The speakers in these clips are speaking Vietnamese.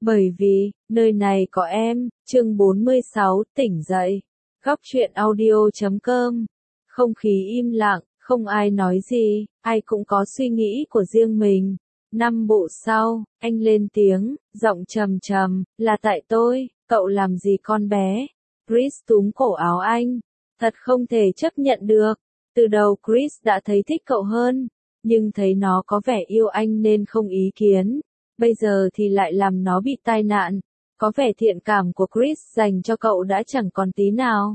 Bởi vì, nơi này có em, chương 46, tỉnh dậy. Góc truyện audio.com. Không khí im lặng, không ai nói gì, ai cũng có suy nghĩ của riêng mình. 5 bộ sau, anh lên tiếng, giọng trầm trầm, là tại tôi, cậu làm gì con bé? Chris túm cổ áo anh. Thật không thể chấp nhận được. Từ đầu Chris đã thấy thích cậu hơn, nhưng thấy nó có vẻ yêu anh nên không ý kiến. Bây giờ thì lại làm nó bị tai nạn. Có vẻ thiện cảm của Chris dành cho cậu đã chẳng còn tí nào.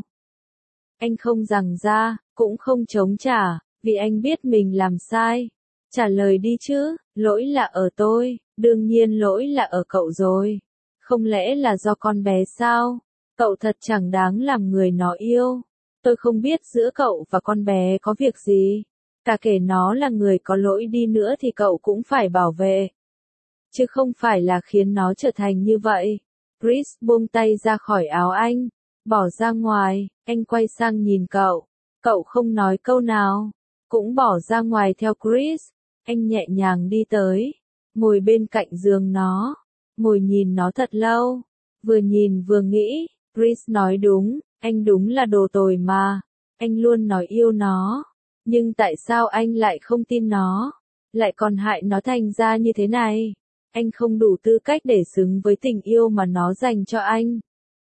Anh không giằng ra, cũng không chống trả, vì anh biết mình làm sai. Trả lời đi chứ, lỗi là ở tôi, đương nhiên lỗi là ở cậu rồi. Không lẽ là do con bé sao? Cậu thật chẳng đáng làm người nó yêu. Tôi không biết giữa cậu và con bé có việc gì. Cả kể nó là người có lỗi đi nữa thì cậu cũng phải bảo vệ. Chứ không phải là khiến nó trở thành như vậy. Chris buông tay ra khỏi áo anh, bỏ ra ngoài, anh quay sang nhìn cậu. Cậu không nói câu nào, cũng bỏ ra ngoài theo Chris. Anh nhẹ nhàng đi tới, ngồi bên cạnh giường nó, ngồi nhìn nó thật lâu. Vừa nhìn vừa nghĩ, Chris nói đúng, anh đúng là đồ tồi mà. Anh luôn nói yêu nó, nhưng tại sao anh lại không tin nó, lại còn hại nó thành ra như thế này? Anh không đủ tư cách để xứng với tình yêu mà nó dành cho anh.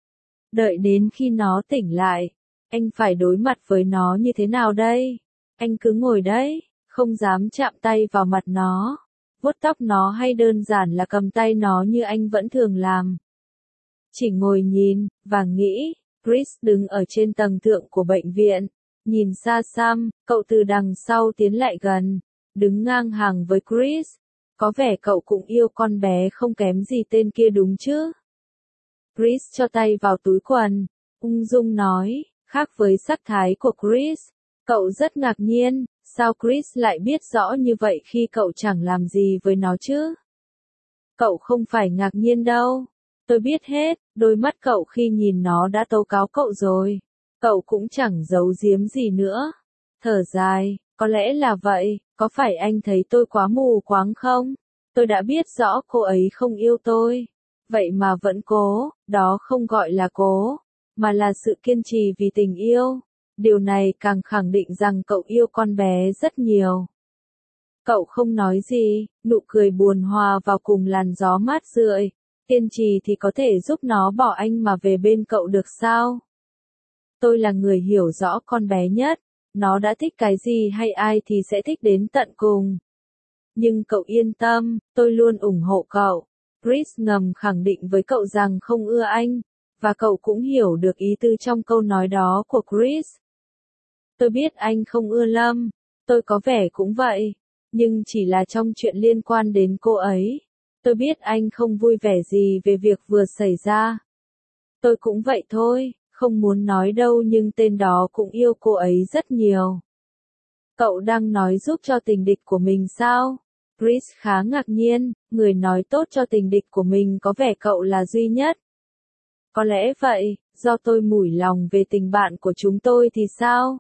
Đợi đến khi nó tỉnh lại, anh phải đối mặt với nó như thế nào đây? Anh cứ ngồi đấy, không dám chạm tay vào mặt nó, vuốt tóc nó hay đơn giản là cầm tay nó như anh vẫn thường làm. Chỉ ngồi nhìn, và nghĩ. Chris đứng ở trên tầng thượng của bệnh viện, nhìn xa xăm, cậu từ đằng sau tiến lại gần, đứng ngang hàng với Chris. Có vẻ cậu cũng yêu con bé không kém gì tên kia đúng chứ? Chris cho tay vào túi quần, ung dung nói, khác với sắc thái của Chris. Cậu rất ngạc nhiên, sao Chris lại biết rõ như vậy khi cậu chẳng làm gì với nó chứ? Cậu không phải ngạc nhiên đâu. Tôi biết hết, đôi mắt cậu khi nhìn nó đã tố cáo cậu rồi. Cậu cũng chẳng giấu giếm gì nữa. Thở dài, có lẽ là vậy, có phải anh thấy tôi quá mù quáng không? Tôi đã biết rõ cô ấy không yêu tôi. Vậy mà vẫn cố, đó không gọi là cố, mà là sự kiên trì vì tình yêu. Điều này càng khẳng định rằng cậu yêu con bé rất nhiều. Cậu không nói gì, nụ cười buồn hòa vào cùng làn gió mát rượi. Kiên trì thì có thể giúp nó bỏ anh mà về bên cậu được sao? Tôi là người hiểu rõ con bé nhất, nó đã thích cái gì hay ai thì sẽ thích đến tận cùng. Nhưng cậu yên tâm, tôi luôn ủng hộ cậu. Chris ngầm khẳng định với cậu rằng không ưa anh, và cậu cũng hiểu được ý tư trong câu nói đó của Chris. Tôi biết anh không ưa Lâm, tôi có vẻ cũng vậy, nhưng chỉ là trong chuyện liên quan đến cô ấy. Tôi biết anh không vui vẻ gì về việc vừa xảy ra. Tôi cũng vậy thôi, không muốn nói đâu nhưng tên đó cũng yêu cô ấy rất nhiều. Cậu đang nói giúp cho tình địch của mình sao? Chris khá ngạc nhiên, người nói tốt cho tình địch của mình có vẻ cậu là duy nhất. Có lẽ vậy, do tôi mủi lòng về tình bạn của chúng tôi thì sao?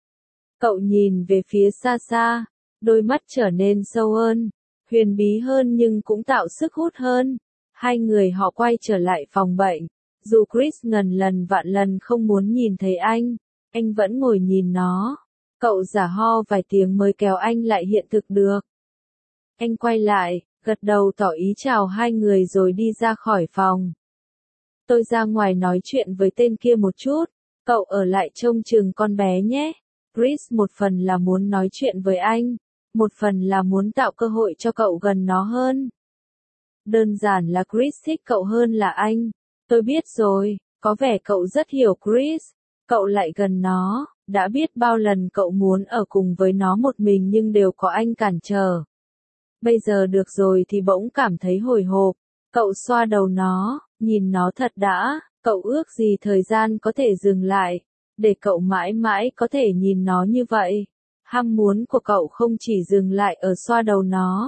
Cậu nhìn về phía xa xa, đôi mắt trở nên sâu hơn, huyền bí hơn nhưng cũng tạo sức hút hơn. Hai người họ quay trở lại phòng bệnh. Dù Chris ngần lần vạn lần không muốn nhìn thấy anh vẫn ngồi nhìn nó. Cậu giả ho vài tiếng mới kéo anh lại hiện thực được. Anh quay lại, gật đầu tỏ ý chào hai người rồi đi ra khỏi phòng. Tôi ra ngoài nói chuyện với tên kia một chút, cậu ở lại trông chừng con bé nhé. Chris một phần là muốn nói chuyện với anh, một phần là muốn tạo cơ hội cho cậu gần nó hơn. Đơn giản là Chris thích cậu hơn là anh. Tôi biết rồi, có vẻ cậu rất hiểu Chris. Cậu lại gần nó, đã biết bao lần cậu muốn ở cùng với nó một mình nhưng đều có anh cản trở. Bây giờ được rồi thì bỗng cảm thấy hồi hộp. Cậu xoa đầu nó, nhìn nó thật đã, cậu ước gì thời gian có thể dừng lại, để cậu mãi mãi có thể nhìn nó như vậy. Ham muốn của cậu không chỉ dừng lại ở xoa đầu nó,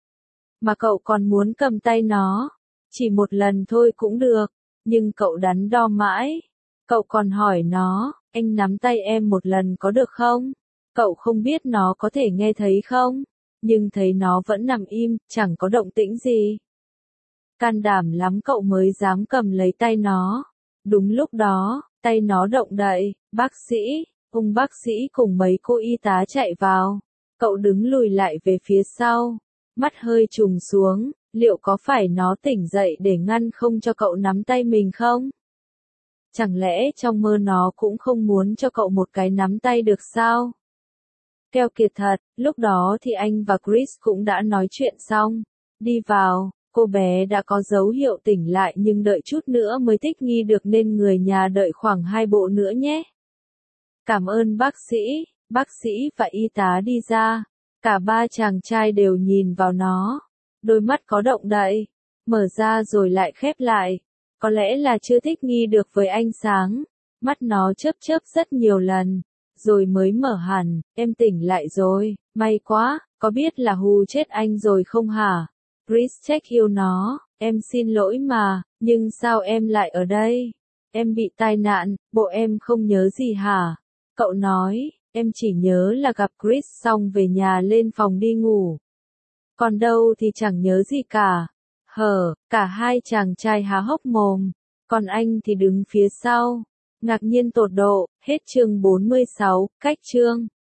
mà cậu còn muốn cầm tay nó. Chỉ một lần thôi cũng được, nhưng cậu đắn đo mãi. Cậu còn hỏi nó, anh nắm tay em một lần có được không? Cậu không biết nó có thể nghe thấy không? Nhưng thấy nó vẫn nằm im, chẳng có động tĩnh gì. can đảm lắm cậu mới dám cầm lấy tay nó. Đúng lúc đó, tay nó động đậy, bác sĩ, bác sĩ cùng mấy cô y tá chạy vào. Cậu đứng lùi lại về phía sau, mắt hơi trùng xuống, liệu có phải nó tỉnh dậy để ngăn không cho cậu nắm tay mình không? Chẳng lẽ trong mơ nó cũng không muốn cho cậu một cái nắm tay được sao? Keo kiệt thật, lúc đó thì anh và Chris cũng đã nói chuyện xong. Đi vào, cô bé đã có dấu hiệu tỉnh lại nhưng đợi chút nữa mới thích nghi được nên người nhà đợi khoảng 2 bộ nữa nhé. Cảm ơn bác sĩ và y tá đi ra. Cả ba chàng trai đều nhìn vào nó. Đôi mắt có động đậy, mở ra rồi lại khép lại. Có lẽ là chưa thích nghi được với ánh sáng. Mắt nó chớp chớp rất nhiều lần, rồi mới mở hẳn. Em tỉnh lại rồi, may quá, có biết là hù chết anh rồi không hả? Chris trách yêu nó, em xin lỗi mà, nhưng sao em lại ở đây? Em bị tai nạn, bộ em không nhớ gì hả? Cậu nói, em chỉ nhớ là gặp Chris xong về nhà lên phòng đi ngủ. Còn đâu thì chẳng nhớ gì cả. Cả hai chàng trai há hốc mồm, còn anh thì đứng phía sau, ngạc nhiên tột độ. Hết chương 46, cách chương.